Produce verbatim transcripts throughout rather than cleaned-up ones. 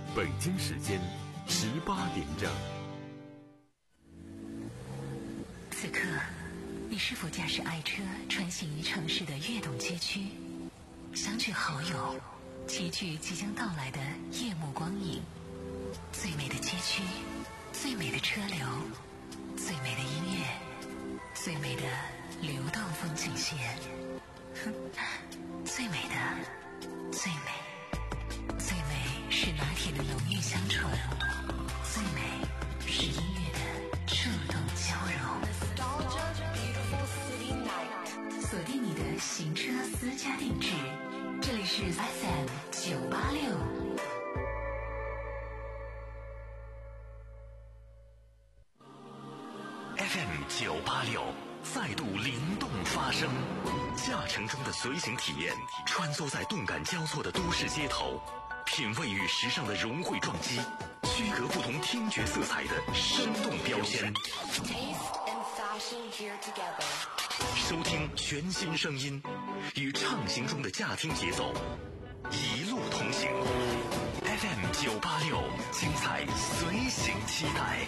北京时间十八点整。 此刻，你是否驾驶爱车穿行于城市的跃动街区，相聚好友，齐聚即将到来的夜幕光影？最美的街区，最美的车流，最美的音乐，最美的流动风景线，哼，最美的，最美，最美是拿铁的浓郁香醇，最美是音乐的触动交融。锁定你的行车私家定制，这里是 F M 九八六。 F M 九八六再度灵动发声，驾乘中的随行体验，穿梭在动感交错的都市街头，品味与时尚的融汇撞击，区隔不同听觉色彩的生动标签。收听全新声音，与畅行中的驾听节奏，一路同行。F M 九八六，精彩随行期待。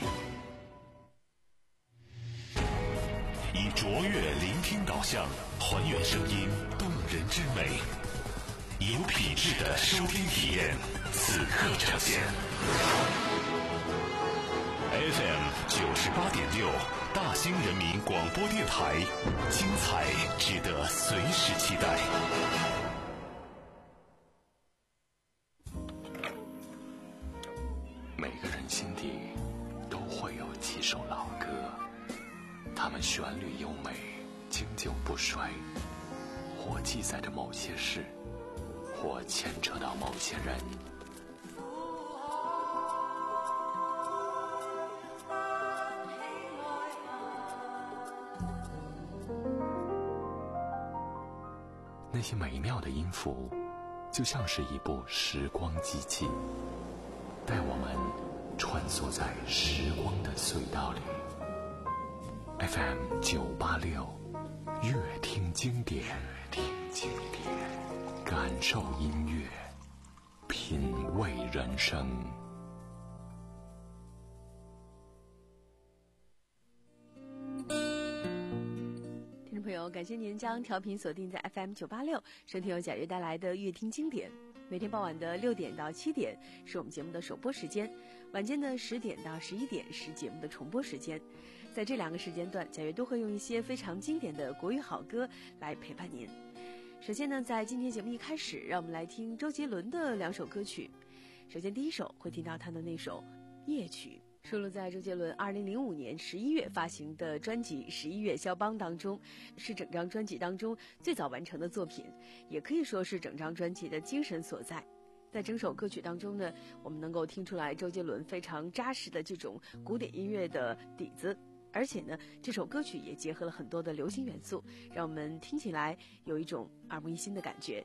以卓越聆听导向，还原声音动人之美，有品质的收听体验，此刻呈现。F M 九十八点六，大兴人民广播电台，精彩值得随时期待。每个人心底都会有几首老歌，它们旋律优美，经久不衰，或记载着某些事，或牵扯到某些人。那些美妙的音符，就像是一部时光机器，带我们穿梭在时光的隧道里。F M 九八六，乐听经典，听经典，感受音乐，品味人生。 听众朋友，感谢您将调频锁定在 F M 九八六，收听由贾悦带来的乐听经典。每天傍晚的六点到七点是我们节目的首播时间，晚间的十点到十一点是节目的重播时间。在这两个时间段，贾悦都会用一些非常经典的国语好歌来陪伴您。首先呢，在今天节目一开始，让我们来听周杰伦的两首歌曲。首先第一首会听到他的那首《夜曲》，收录在周杰伦二零零五年十一月发行的专辑《十一月肖邦》当中，是整张专辑当中最早完成的作品，也可以说是整张专辑的精神所在。在整首歌曲当中呢，我们能够听出来周杰伦非常扎实的这种古典音乐的底子，而且呢，这首歌曲也结合了很多的流行元素，让我们听起来有一种耳目一新的感觉。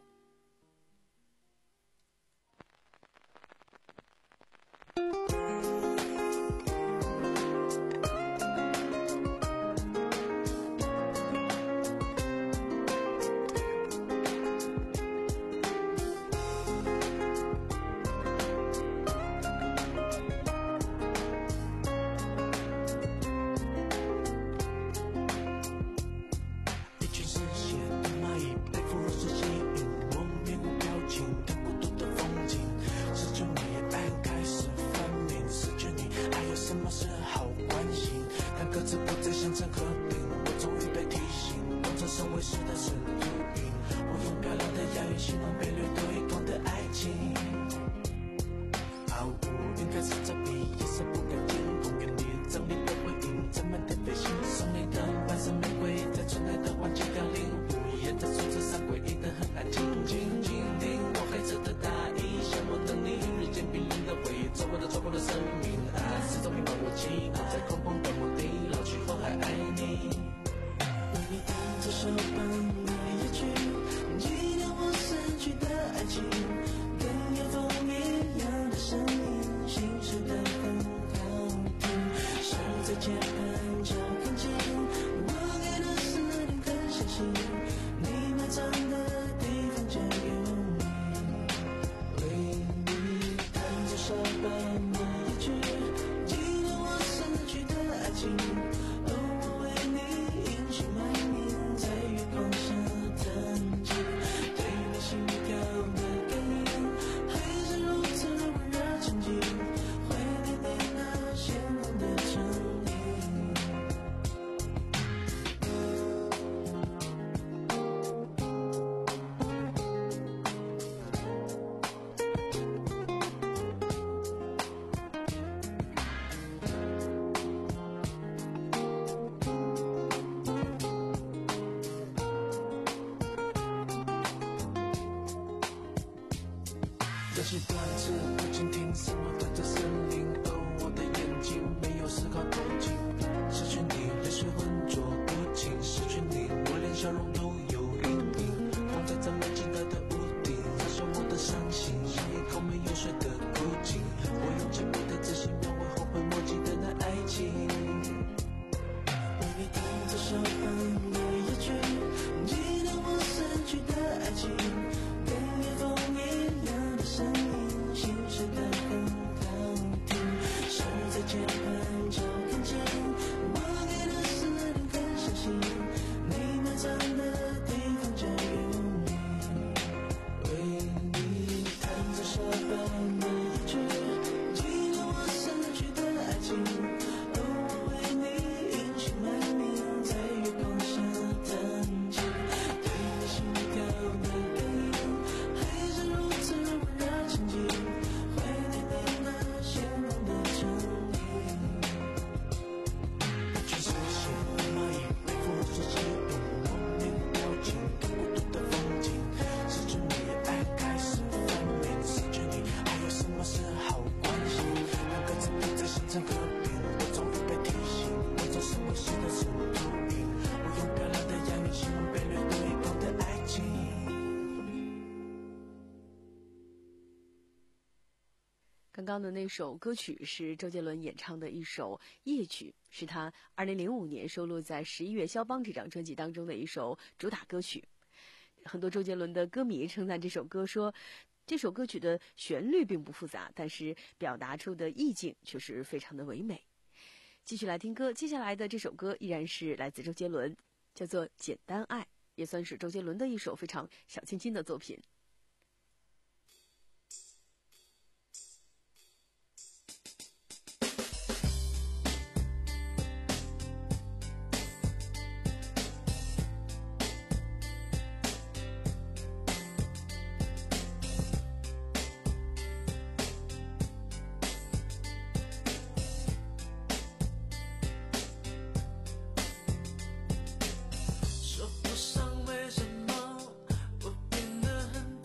手帮你也去纪念我逝去的爱情，更有风一样的声音，心事的次不禁听什么的这森林，而我的眼睛没有丝毫动静。失去你，泪水浑浊不清，失去你，我连笑容都有阴影。风在这冷清的的屋顶，燃烧我的伤心，像一口没有水的孤井。我用尽我的自信，描绘后悔莫及的那爱情。为你弹着小半的夜曲，纪念我逝去的爱情。跟夜风一样的声音，心事的很好听。手在键盘就看清，我给的思念很相信，你埋藏的地方就有你。为你弹着小半的夜曲，纪念我逝去的爱情。而我为你隐姓埋名，在月光下弹琴，对你心跳的感应，还是如此温热情景，怀念你那鲜红的唇印。全世界的蚂蚁被风所激动，莫名的表情，更孤独的风景。失去你，爱开始分明，失去你，还有什么是好关心？两个字拼在心肠隔壁，我终于被提醒，我总是会写的是秃鹰。我用漂亮的洋语形容被掠夺一空的爱情。 刚刚的那首歌曲是周杰伦演唱的一首夜曲，是他二零零五年收录在《十一月肖邦》这张专辑当中的一首主打歌曲。很多周杰伦的歌迷称赞这首歌说，这首歌曲的旋律并不复杂，但是表达出的意境却是非常的唯美。继续来听歌，接下来的这首歌依然是来自周杰伦，叫做《简单爱》，也算是周杰伦的一首非常小清新的作品。 说不上为什么我变得很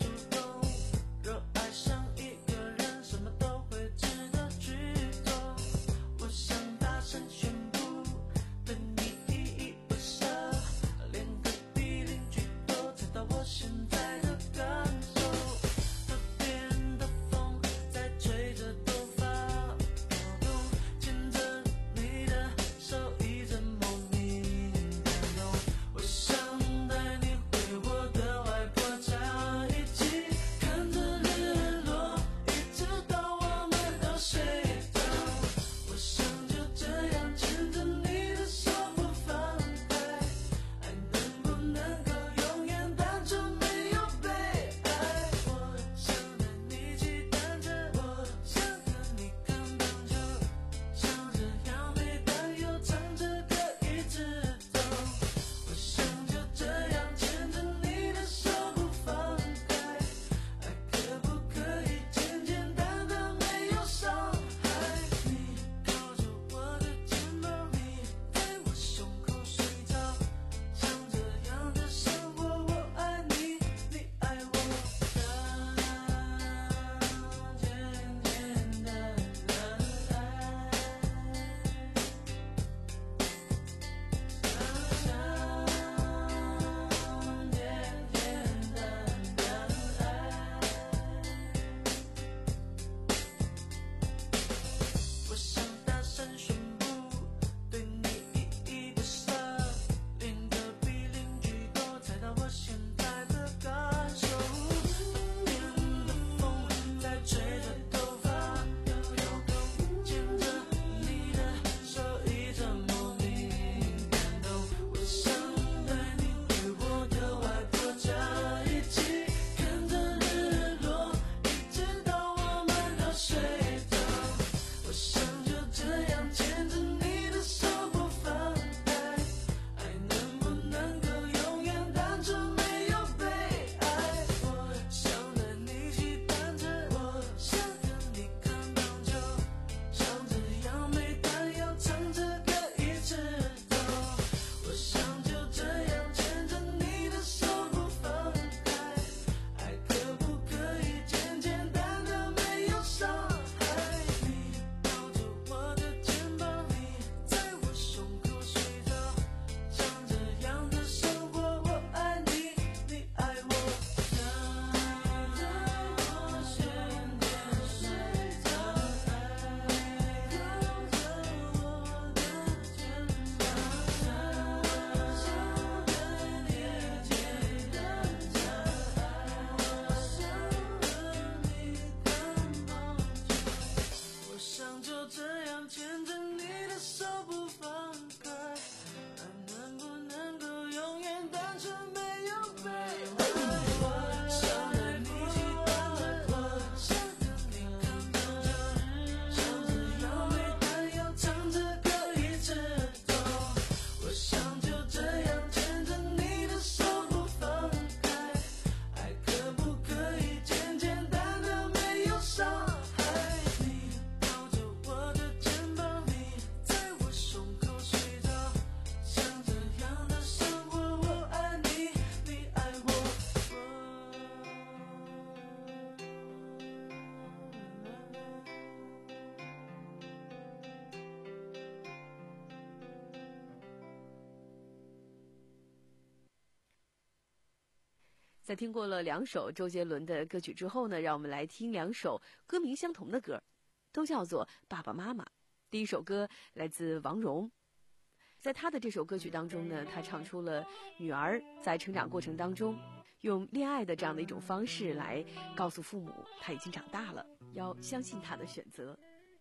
在听过了两首周杰伦的歌曲之后呢，让我们来听两首歌名相同的歌，都叫做《爸爸妈妈》。第一首歌来自王蓉，在他的这首歌曲当中呢，他唱出了女儿在成长过程当中用恋爱的这样的一种方式来告诉父母，他已经长大了，要相信他的选择。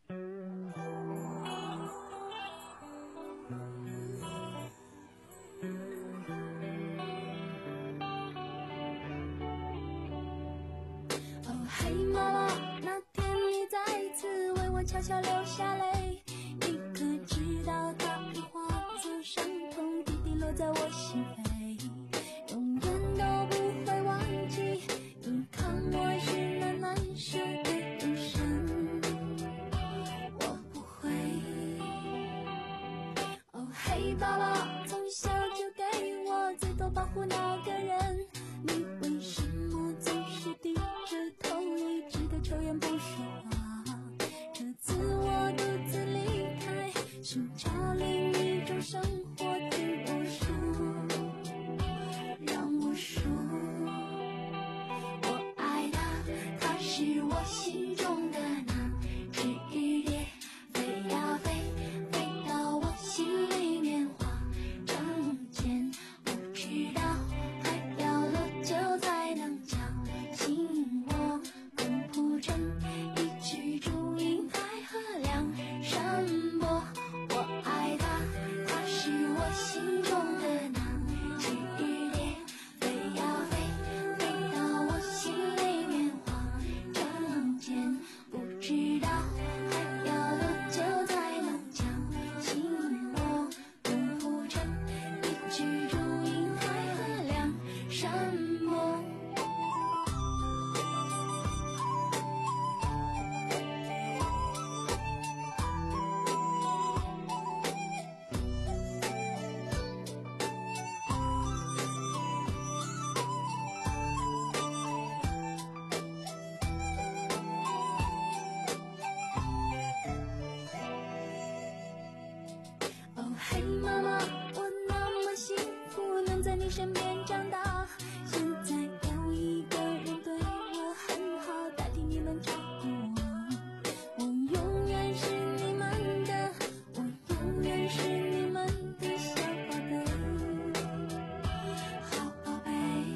嘿妈妈，那天你再次为我悄悄流下泪，你可知道它已化作伤痛，滴滴落在我心扉，永远都不会忘记你看我是那难舍的眼神，我不会。哦嘿爸爸，从小就给我最多保护那个人，你为什么总是低着头一直的抽烟不说话？这次我独自离开，寻找另一种生活，听我说，让我说，我爱他，他是我心中的那只蝶，飞呀飞，飞到我心里面花成茧，不知道还要多久才能叫醒我，共谱成一曲祝英台和梁山伯。我爱他，他是我心中的那只蝶，飞呀飞，飞到我心里面花成茧，不知道还要多久才能叫醒我，共谱成一曲祝英台和梁山伯。哦嘿妈妈，我那么幸福能在你身边长大，现在有一个人对我很好，代替你们照顾我，我永远是你们的，我永远是你们的小宝贝，好宝贝。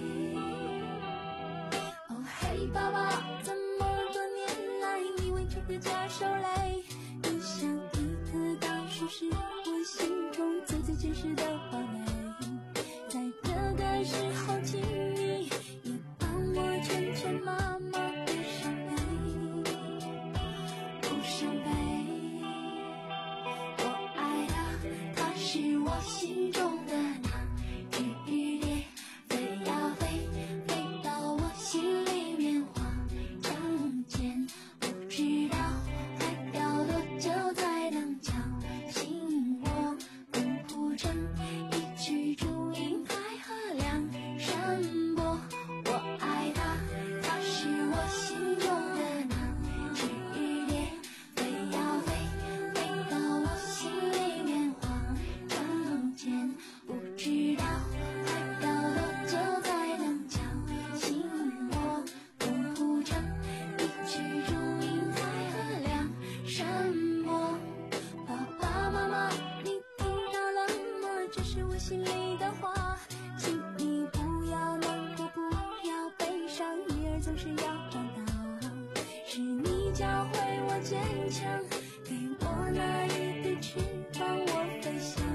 哦嘿爸爸，这么多年来你为这个家受累，你像一棵大树，是我心中最最真实的堡垒，在这个时候请你也帮我劝劝妈妈别伤悲，不伤悲。我爱他，他是我心中的那只蝶，飞呀飞，飞到我心里面花成茧，不知道还要多久才能叫醒我，共谱成一曲祝英台和梁山伯。我爱他，他是我心中的那只蝶，飞呀飞，飞到我心里面花成茧，不知道还要多久才能叫醒我，共谱成一曲祝英台和梁山伯。爸爸妈妈，你听到了吗？这是我心里的话，请你不要难过，不要悲伤，女儿总是要长大，是你教会我坚强，给我那一对翅膀，我飞翔，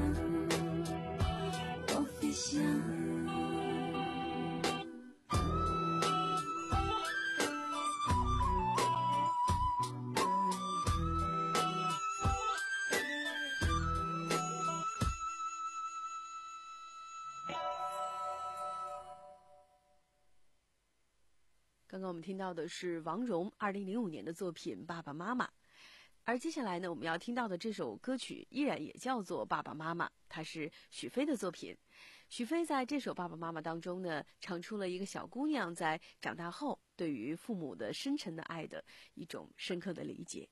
我飞翔。 刚刚我们听到的是王蓉二零零五年的作品《爸爸妈妈》，而接下来呢，我们要听到的这首歌曲依然也叫做《爸爸妈妈》，它是许飞的作品。许飞在这首《爸爸妈妈》当中呢，唱出了一个小姑娘在长大后对于父母的深沉的爱的一种深刻的理解。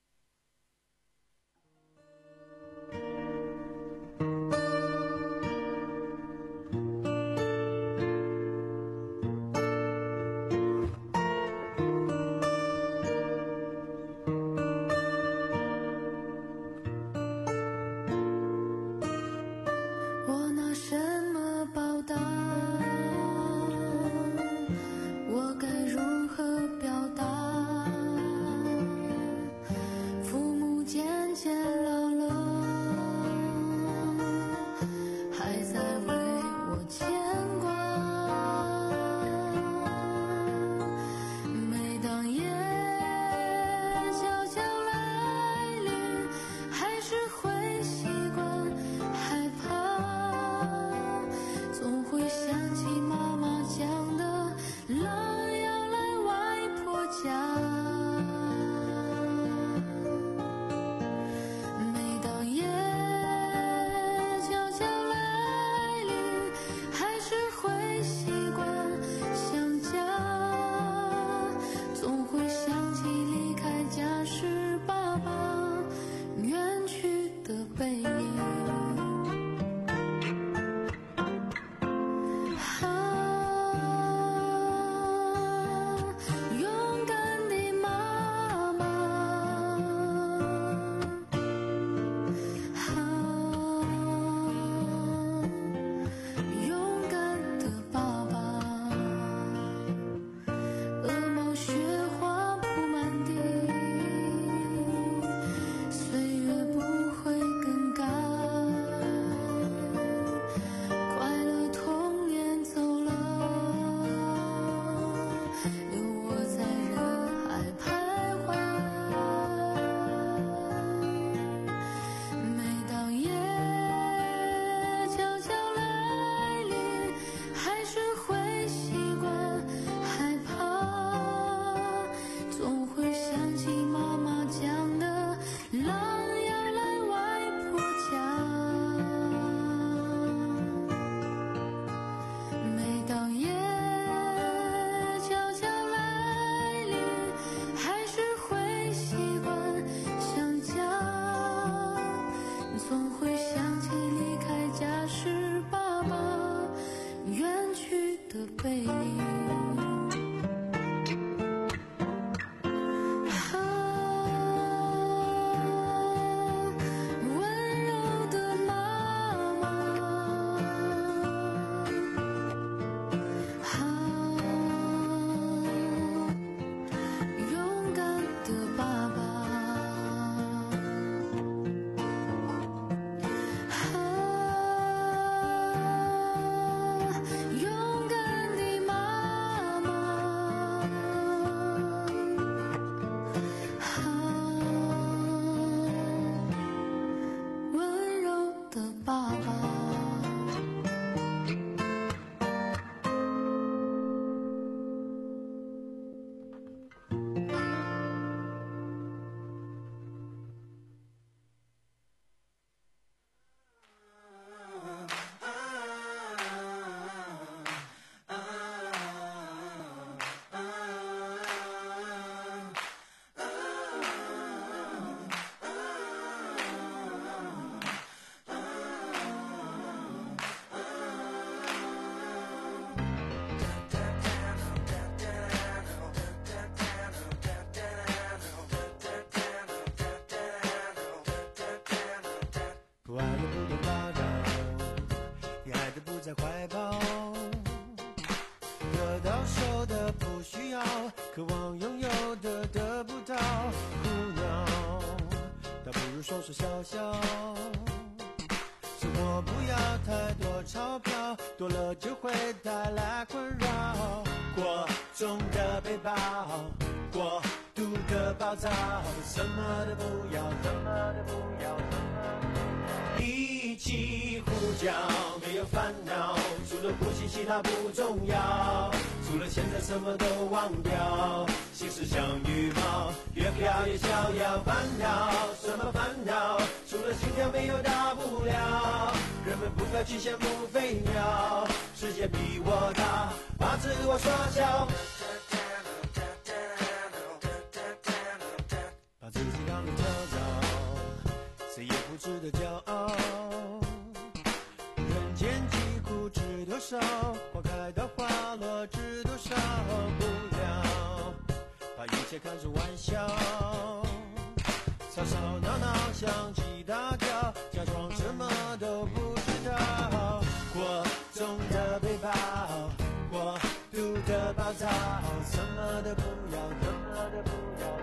说说笑笑。生活不要太多钞票，多了就会带来困扰。过重的背包，过度的暴躁，什么都不要，什么都不要，什么都不要。一起呼叫，没有烦恼，除了呼吸其他不重要。除了现在什么都忘掉，心事像羽毛，越飘越逍遥。烦恼什么烦恼？除了心跳没有大不了。人们不该去羡慕飞鸟，世界比我大，把自我缩小，把自己当成跳蚤，谁也不值得骄傲。人间疾苦知多少，花开到花落知多少。不要把一切看作玩笑，吵吵闹闹相机大叫，假装什么都不知道。过重的背包，过度的暴躁，什么都不要，什么都不要。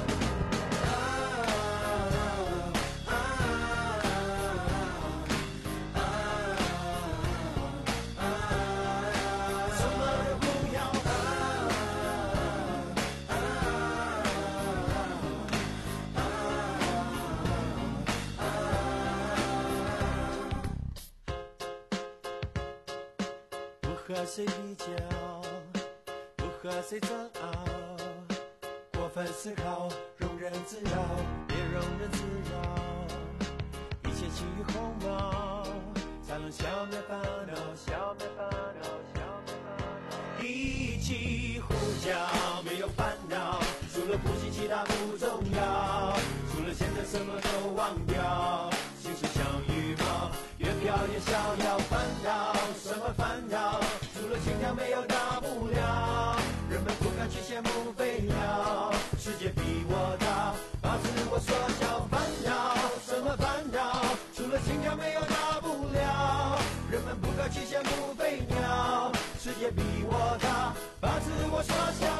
不和谁比较，不和谁争拗，过分思考，庸人自扰，别庸人自扰。一切起于鸿毛，才能消灭烦恼，消灭烦恼，消灭烦恼。一起呼叫，没有烦恼，除了呼吸其他不重要。除了现在什么都忘掉，心事像羽毛，越飘越逍遥。烦恼什么烦恼？除了心跳没有大不了。人们不敢去羡慕飞鸟，世界比我大，把自我缩小。烦恼什么烦恼？除了心跳没有大不了。人们不敢去羡慕飞鸟，世界比我大，把自我缩小。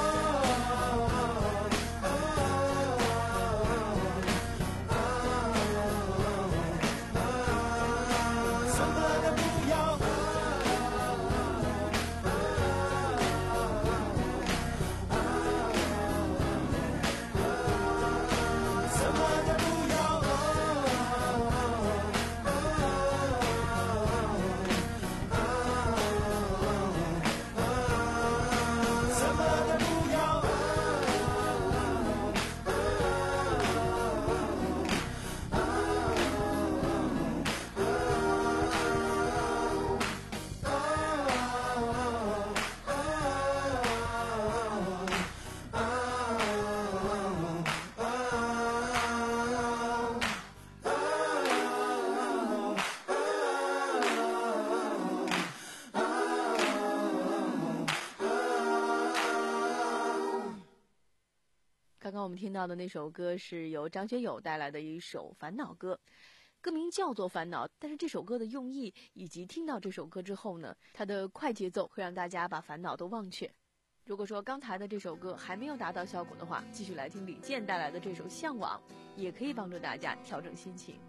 刚刚我们听到的那首歌是由张学友带来的一首烦恼歌，歌名叫做烦恼，但是这首歌的用意以及听到这首歌之后呢，它的快节奏会让大家把烦恼都忘却。如果说刚才的这首歌还没有达到效果的话，继续来听李健带来的这首向往，也可以帮助大家调整心情。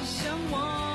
向往。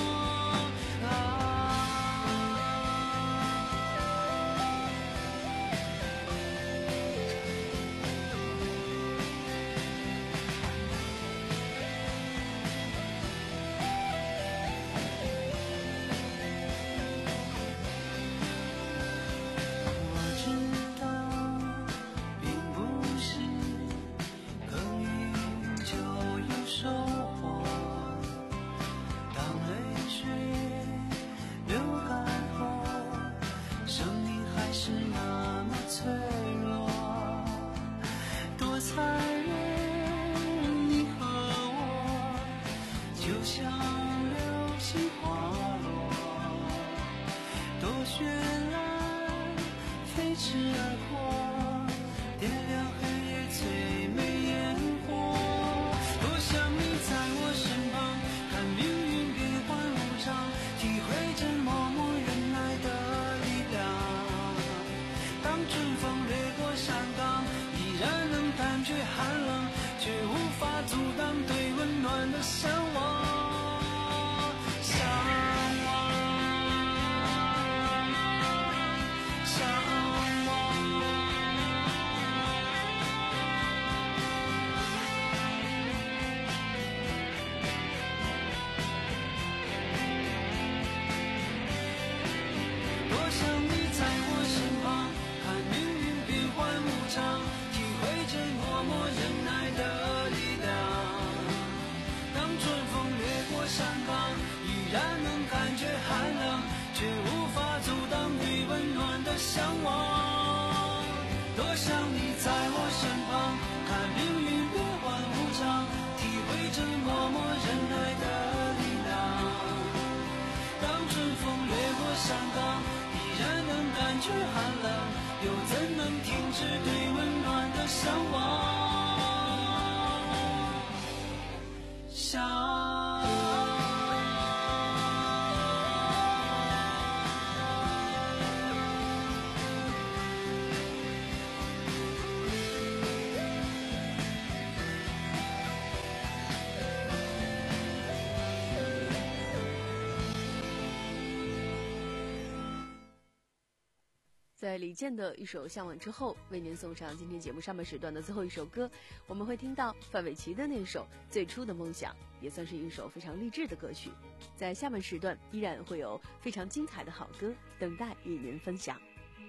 在李健的一首《向往》之后，为您送上今天节目上半时段的最后一首歌，我们会听到范玮琪的那首《最初的梦想》，也算是一首非常励志的歌曲。在下半时段依然会有非常精彩的好歌等待与您分享。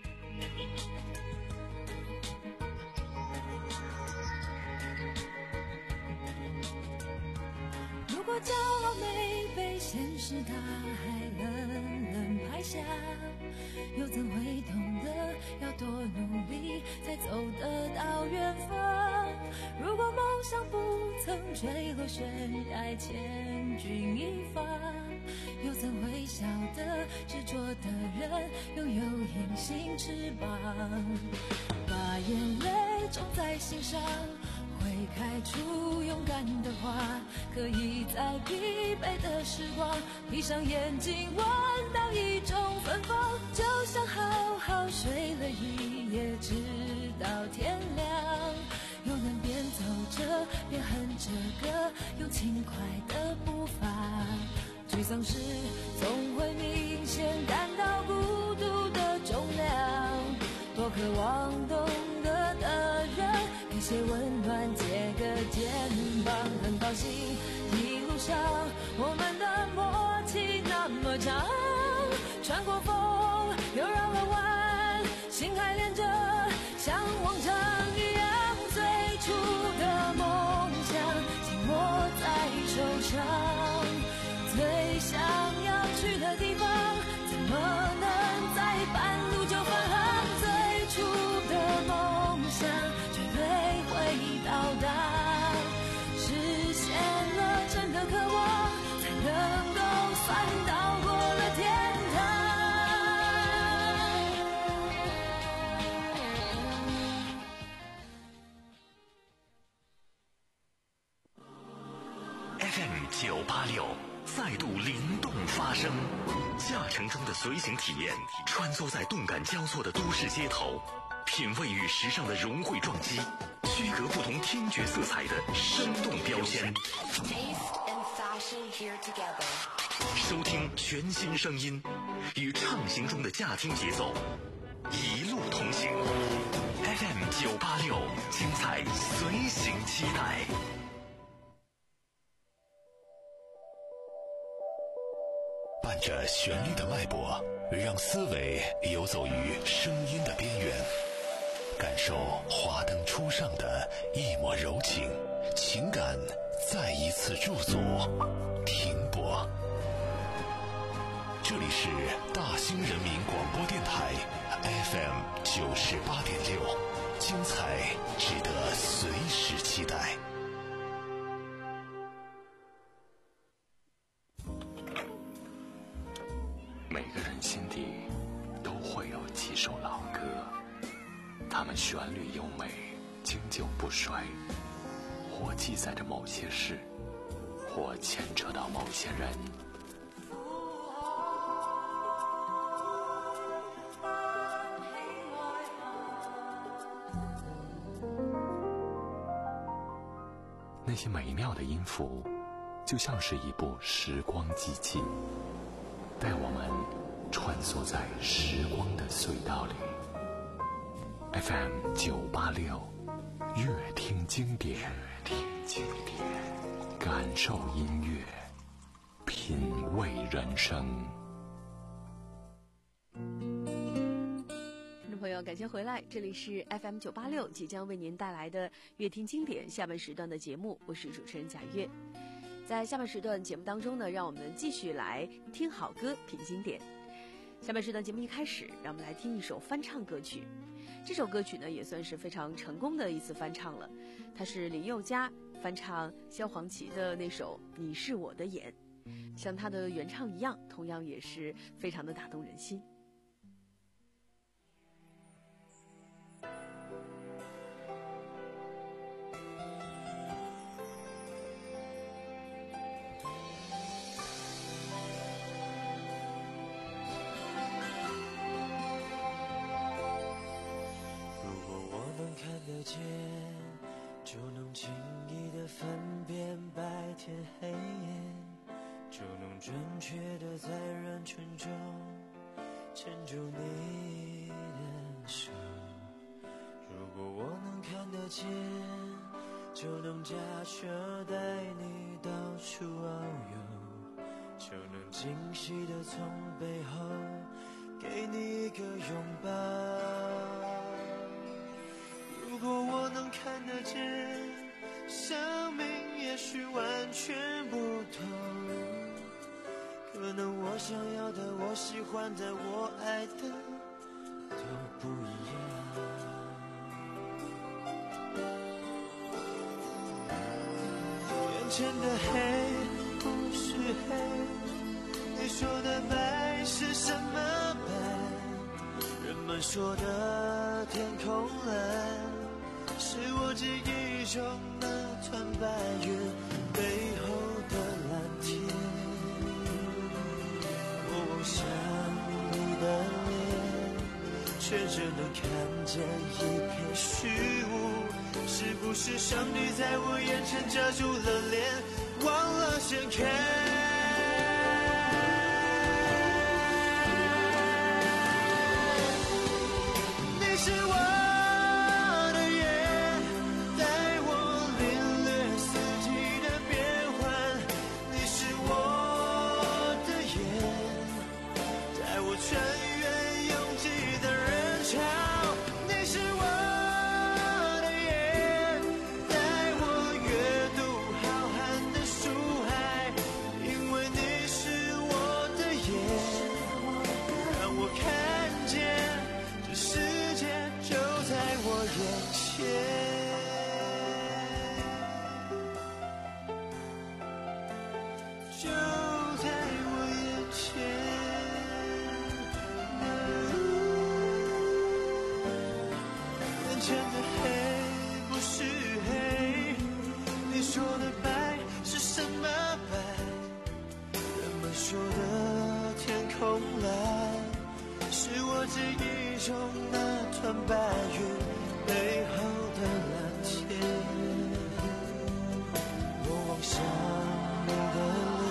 如果骄傲没被现实大海冷冷拍下，又怎会懂得要多努力才走得到远方？如果梦想不曾坠落悬崖千钧一发，又怎会晓得执着的人拥有隐形翅膀？把眼泪种在心上，会开出勇敢的花，可以在疲惫的时光闭上眼睛闻到一种芬芳，就像好好睡了一夜直到天亮，又能边走着边哼着歌，用轻快的步伐。沮丧时总会明显感到孤独的重量，多渴望懂得的人给些温暖，借个肩膀。很高兴一路上我们的默契那么长，穿过风又绕了弯，心还连着像往常一样，最初的梦想紧握在手上，最想要去的地方怎么能在半路就返航？最初的梦想绝对会到达，实现了真的渴望，才能够算到过了天堂。 F M 九八六再度灵动发声，驾乘中的随行体验，穿梭在动感交错的都市街头，品味与时尚的融汇撞击，区隔不同听觉色彩的生动标签。 收听全新声音，与畅行中的驾听节奏一路同行。F M 九八六，精彩随行期待。 伴着旋律的脉搏，让思维游走于声音的边缘，感受华灯初上的一抹柔情，情感再一次驻足停泊。这里是大兴人民广播电台 F M 九十八点六，精彩值得随时期待。每个人心底都会有几首老歌，它们旋律优美，经久不衰，或记载着某些事，或牵扯到某些人。那些美妙的音符，就像是一部时光机器，带我们穿梭在时光的隧道里。F M 九八六，乐听经典，乐听经典，感受音乐，品味人生。 听众朋友，感谢回来，这里是 F M 九八六，即将为您带来的乐听经典下半时段的节目，我是主持人贾月。在下半时段节目当中呢，让我们继续来听好歌品经典。下半时段节目一开始，让我们来听一首翻唱歌曲。这首歌曲呢，也算是非常成功的一次翻唱了，它是林宥嘉翻唱萧煌奇的那首《你是我的眼》，像他的原唱一样，同样也是非常的打动人心。 就能轻易地分辨白天黑夜，就能准确地在人群中牵住你的手。如果我能看得见，就能驾车带你到处遨游，就能惊喜地从背后给你一个拥抱。如果我能看得见，生命也许完全不同，可能我想要的，我喜欢的，我爱的都不一样。眼前的黑不是黑，你说的白是什么白？人们说的天空蓝，是我记忆中那团白云背后的蓝天。我望向你的脸，却只能看见一片虚无。是不是上帝在我眼前遮住了脸，忘了掀开？你是我记忆中那团白云背后的蓝天。我望向你的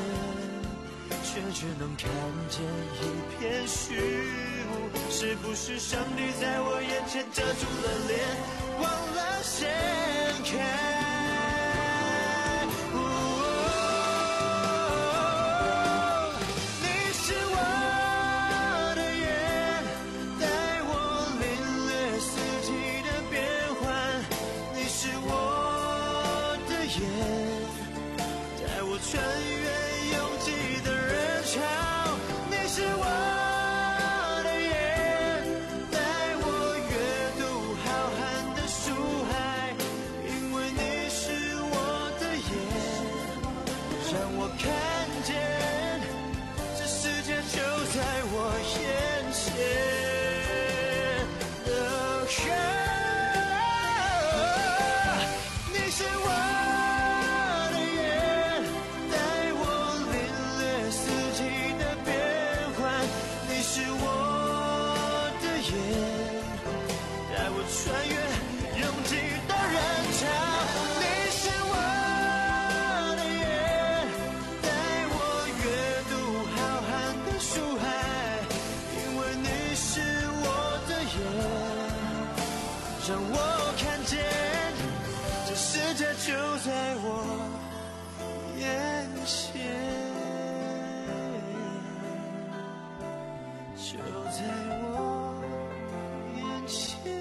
却只能看见一片虚无。是不是上帝在我眼前遮住了脸，忘了掀开？让我看见，这世界就在我眼前，就在我眼前。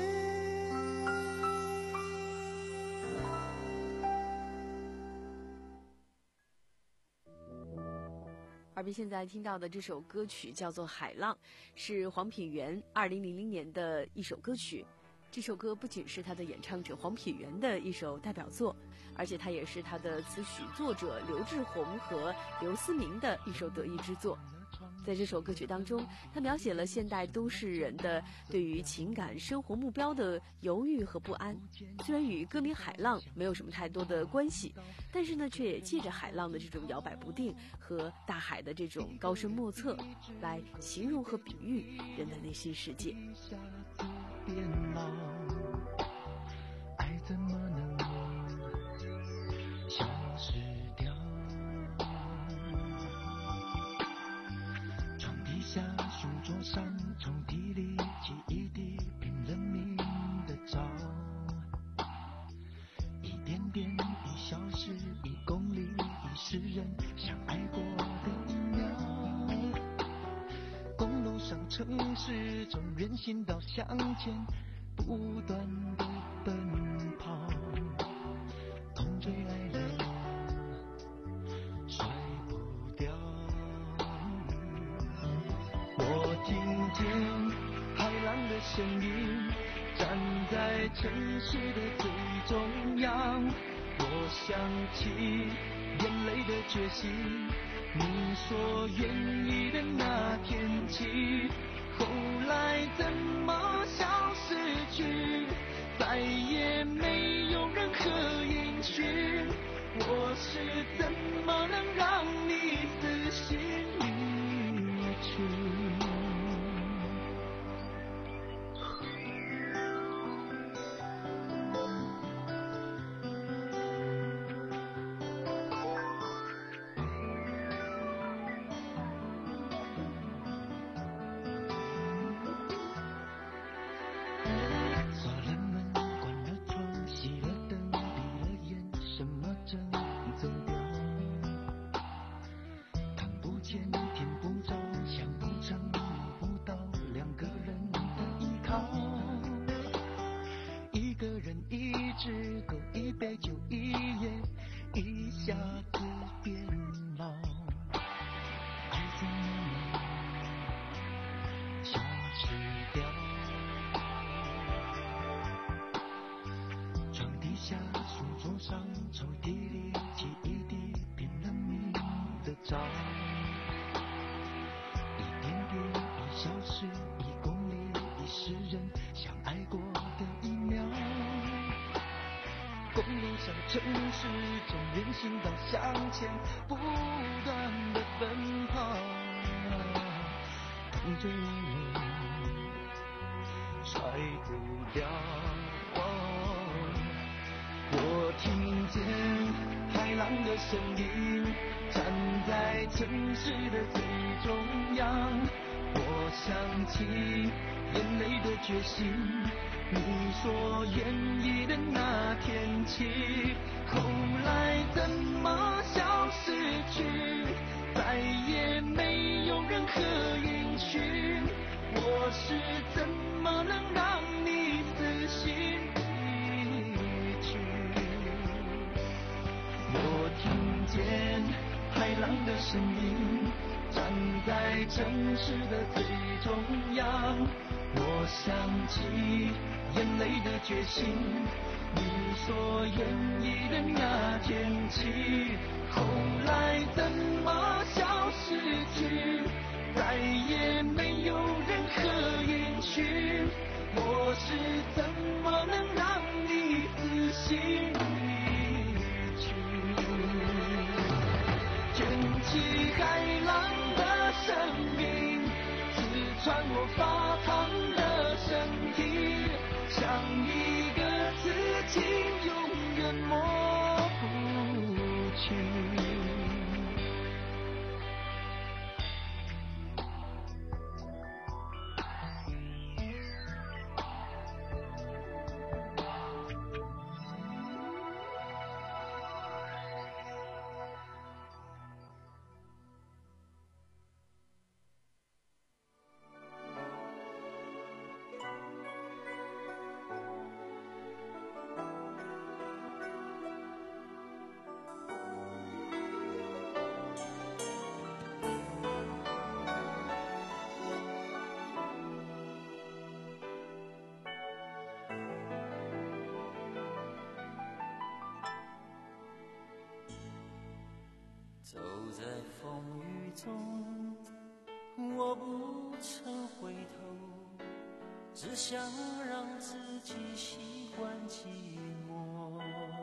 耳边现在听到的这首歌曲叫做《海浪》，是黄品源二零零零年的一首歌曲。这首歌不仅是他的演唱者黄品源的一首代表作，而且它也是他的词曲作者刘志宏和刘思明的一首得意之作。在这首歌曲当中，他描写了现代都市人的对于情感生活目标的犹豫和不安。虽然与歌名海浪没有什么太多的关系，但是呢，却也借着海浪的这种摇摆不定和大海的这种高深莫测，来形容和比喻人的内心世界。 爱怎么能消失掉？床底下、书桌上、抽屉里，记忆地拼了命的找，一点点已消失，一公里已是人相爱过的鸟。公路上、城市中，人行道向前不断的奔跑，痛追来了甩不掉。我听见海浪的声音，站在城市的最中央。我想起眼泪的决心，你说愿意的那天起，后来怎么消失去，再也没有任何音讯。我是怎么能让你死心离去？城市中人行道向前不断的奔跑，痛追来了甩不掉。我听见海浪的声音，站在城市的最中央，我想起眼泪的决心，你说愿意的那天起，后来怎么消失去，再也没有任何音讯，我是怎么能让你死心离去？我听见海浪的声音，站在城市的最中央，我想起眼泪的决心，你说愿意的那天起，后来怎么消失去，再也没有任何音讯，我是怎么能让你死心离去？卷起海浪的生命，刺穿我发烫的身体，像一个刺青，永远抹不去。 走在风雨中，我不曾回头，只想让自己习惯寂寞。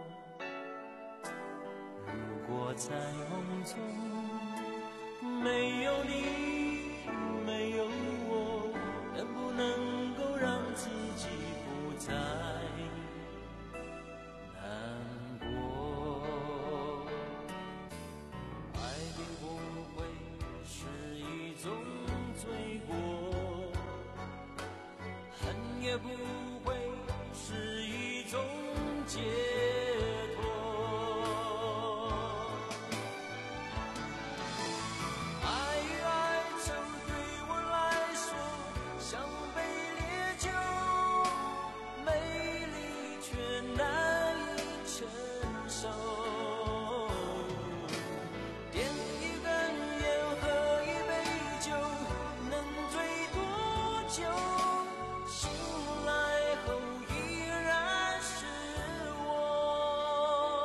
如果在梦中没有你，没有我，能不能够让自己不再难过？爱并不会是一种罪过，恨也不会是一种解脱。爱与哀愁对我来说像杯烈酒，美丽却难以承受。点一根烟，喝一杯酒，能醉多久？醒来后依然是我。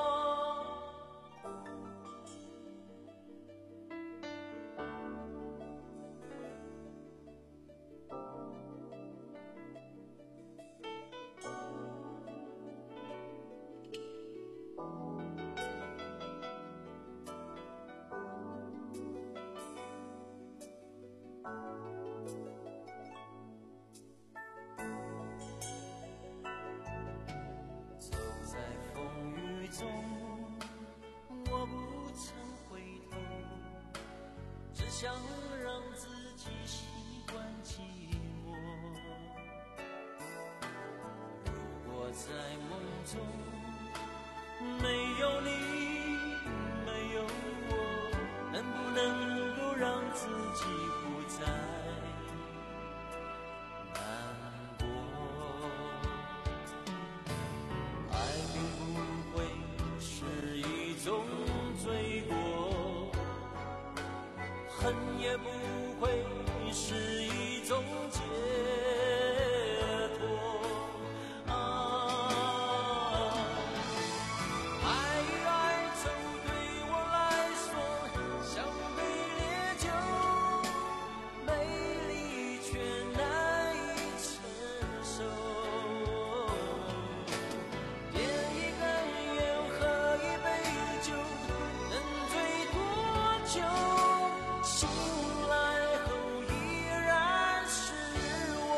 走在风雨中，我不曾回头，只想让自己习惯寂寞。如果在梦中没有你，没有我，能不能够让自己不再难过？爱并不会是一种罪过，恨也不会是一种解脱。啊，爱与哀愁对我来说像杯烈酒，美丽却难以承受。点一根烟，喝一杯酒，能醉多久？醒来后依然是我。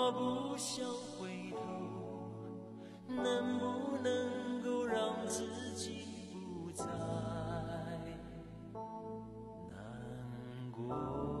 我不想回头，能不能够让自己不再难过。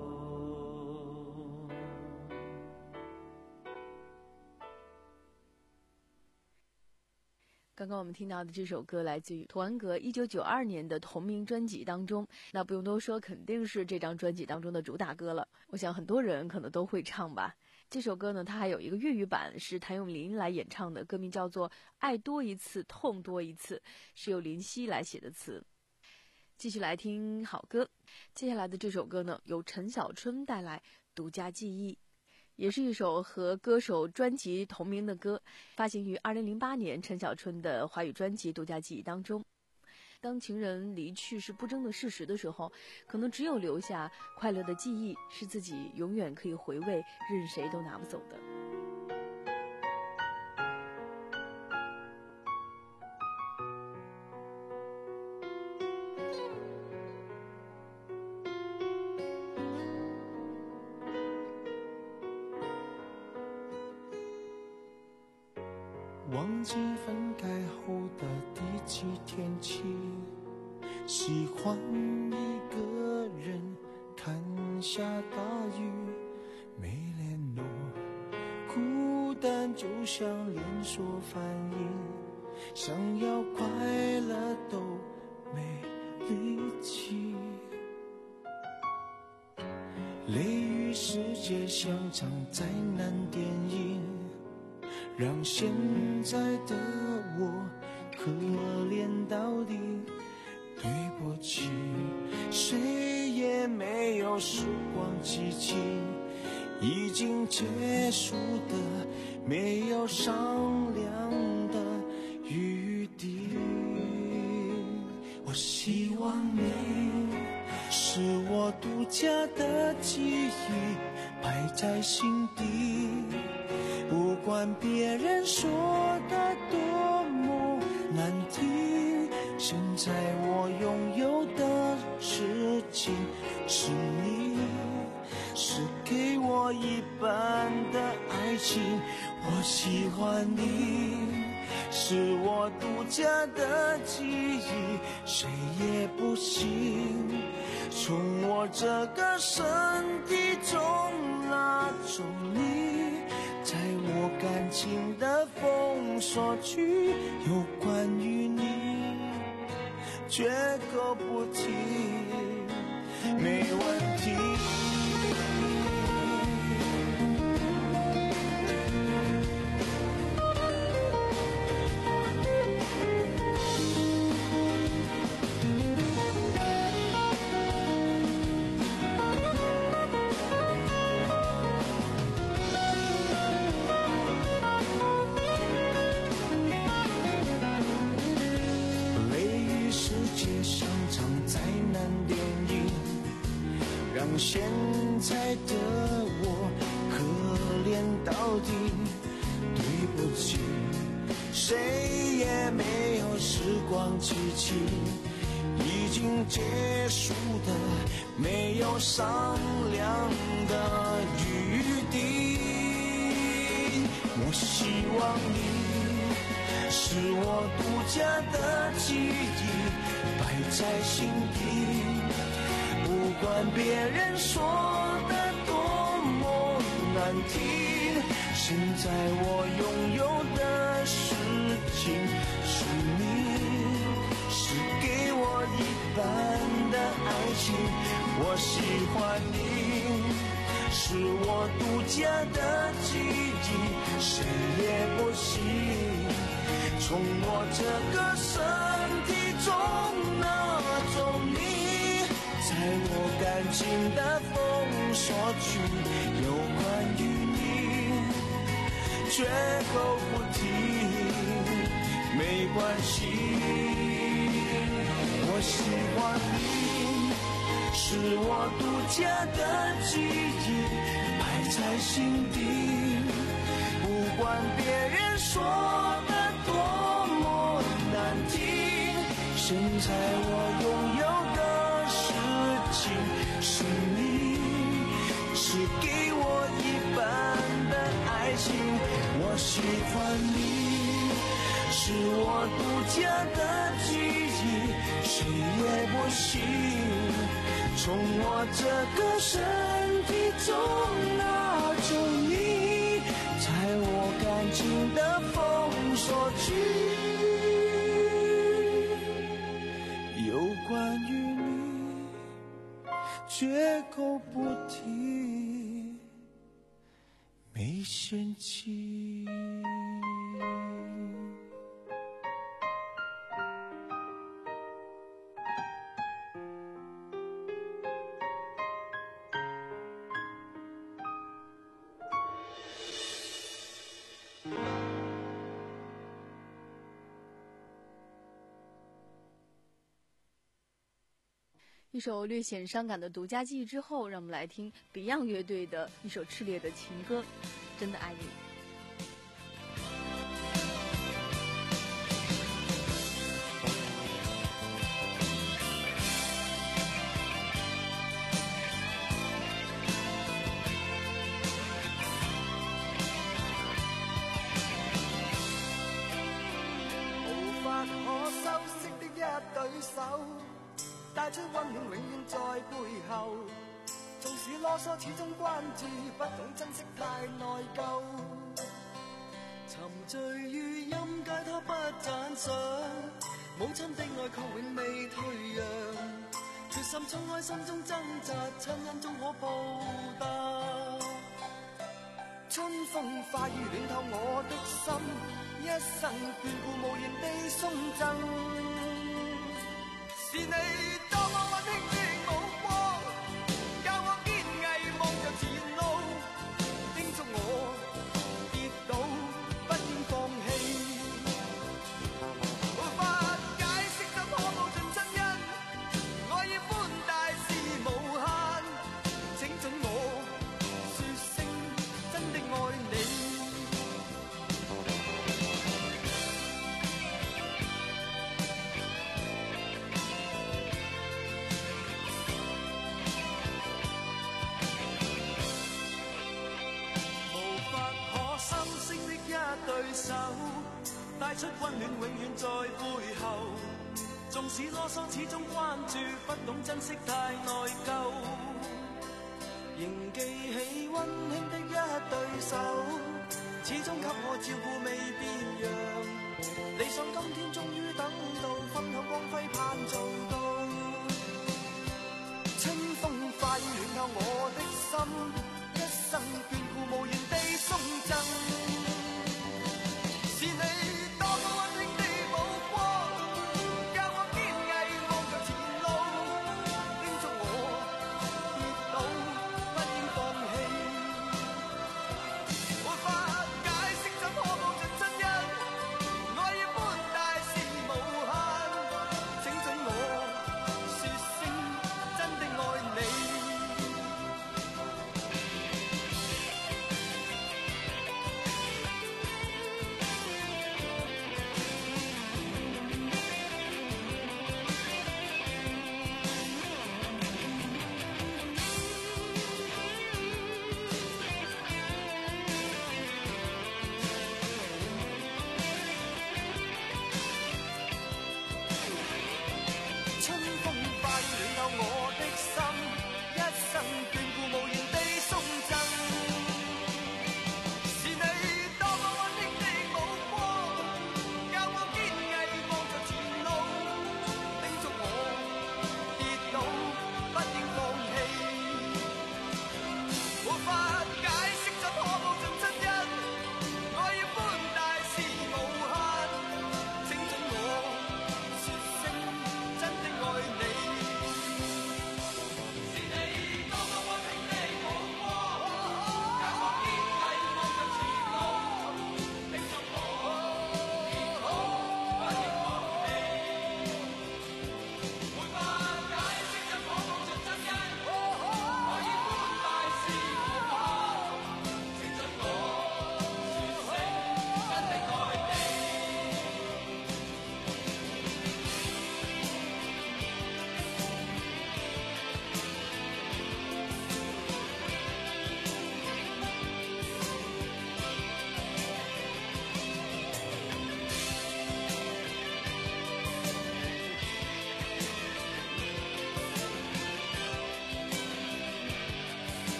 刚刚我们听到的这首歌来自于童安格一九九二年的同名专辑当中，那不用多说，肯定是这张专辑当中的主打歌了。我想很多人可能都会唱吧。这首歌呢，它还有一个粤语版，是谭咏麟来演唱的，歌名叫做《爱多一次，痛多一次》，是由林夕来写的词。继续来听好歌，接下来的这首歌呢，由陈小春带来《独家记忆》。也是一首和歌手专辑同名的歌，发行于二零零八年陈小春的华语专辑《独家记忆》当中。当情人离去是不争的事实的时候，可能只有留下快乐的记忆，是自己永远可以回味，任谁都拿不走的。 忘记分开后的第几天起，喜欢一个人看下大雨，没联络，孤单就像连锁反应，想要快乐都没力气，雷雨世界像场灾难电影，让现在的我可怜到底。对不起，谁也没有时光机器，已经结束的没有商量的余地。我希望你是我独家的记忆，摆在心底，不管别人说的多么难听，现在我拥有的事情是你，是给我一半的爱情。我喜欢你，是我独家的记忆，谁也不行从我这个身体中拿走你。在我感情的封锁区，有关于你绝口不提，没问题。现在的我可怜到底，对不起，谁也没有时光机器，已经结束的没有商量的余地。我希望你是我独家的记忆，摆在心底，不管别人说的多么难听，现在我拥有的事情是你，是给我一半的爱情。我喜欢你，是我独家的记忆，谁也不行从我这个身体中拿走你。在我感情的封锁区，有关于你绝口不提，没关系。我喜欢你，是我独家的记忆，摆在心底，不管别人说的多么难听，现在我拥有的是你，是给我一半的爱心。我喜欢你，是我独家的记忆，谁也不行从我这个身体中拿走你，在我感情的封锁区，有关于你绝口不提，没嫌弃。 一首略显伤感的独家记忆之后，让我们来听 Beyond 乐队的一首炽烈的情歌《真的爱你》。 無法可修飾的一對手，帶出溫暖永遠在背後，縱使囉嗦始終關注，不懂珍惜太內疚，沉醉於音階他不讚賞，母親的愛卻永未退讓，決心衝開心中掙扎，親恩終可報答，春風化雨暖透我的心，一生眷顧無言地送贈，是你多麼溫馨的目光，教我堅毅望着前路，叮囑我跌倒不應放棄，無法解釋怎可報盡親恩，愛意寬大是無限，請准我說聲真的愛你。對手帶出溫暖永遠在背後，縱使囉嗦始終關注，不懂珍惜太內疚，仍記起溫馨的一對手，始終給我照顧未變樣，理想今天終於等到，分享光輝盼做到，春風化雨暖透我的心，一生眷顧無言地送贈，是你多麼溫馨的目光，教我堅毅望着前路，叮囑我跌倒不應放棄，無法解釋怎可報盡親恩，愛意寬大是無限，請准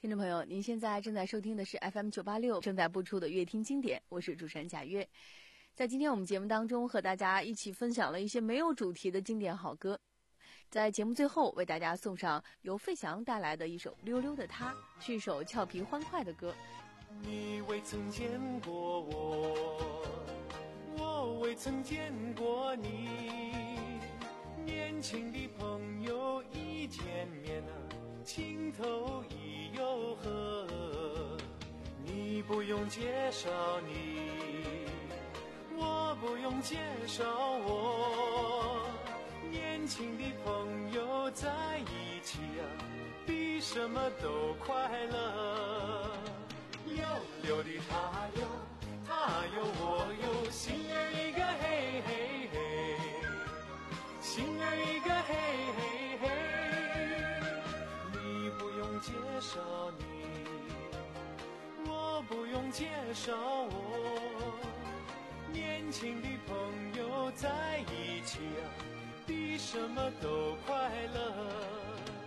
听众朋友，您现在正在收听的是 F M 九八六正在播出的乐听经典，我是主持人贾月。在今天我们节目当中，和大家一起分享了一些没有主题的经典好歌。在节目最后，为大家送上由费翔带来的一首《溜溜的他》，是一首俏皮欢快的歌。 你未曾见过我，我未曾见过你，年轻的朋友一见面啊，情投意又合。你不用介绍你，我不用介绍我，年轻的朋友在一起啊，比什么都快乐。溜溜的他哟，他哟我哟，心儿一个嘿嘿嘿，心儿一个嘿嘿嘿。你不用介绍你，我不用介绍我，年轻的朋友在一起啊，比什么都快乐。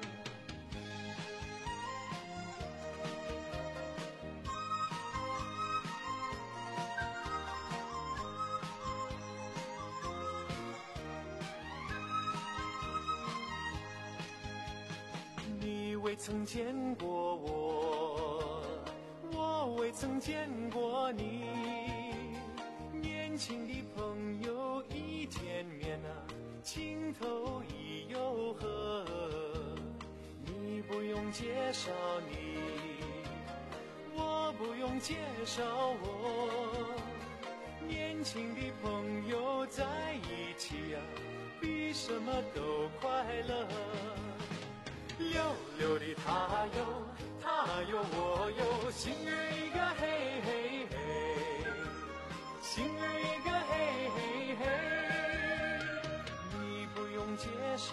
你未曾见过我，我未曾见过你，年轻的朋友一见面啊，情投意又合。你不用介绍你，我不用介绍我，年轻的朋友在一起啊，比什么都快乐。溜溜的他哟，他哟我哟，心儿一个嘿嘿嘿，心儿一个嘿嘿嘿。你不用介绍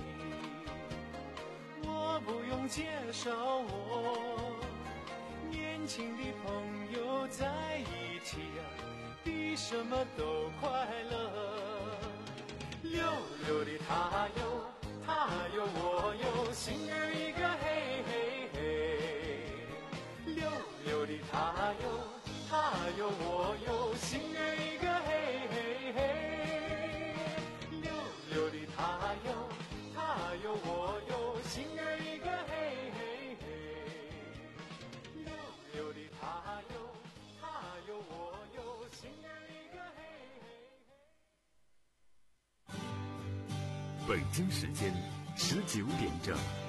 你，我不用介绍我，年轻的朋友在一起啊，比什么都快乐。溜溜的他哟，他哟我哟，心儿一个嘿嘿嘿。溜溜的他哟，他哟我哟，心儿一个嘿嘿嘿。溜溜的他哟，他哟我哟，心儿一个嘿嘿嘿。溜溜的他哟，他哟我哟，心儿一个嘿嘿嘿。 北京时间十九点整。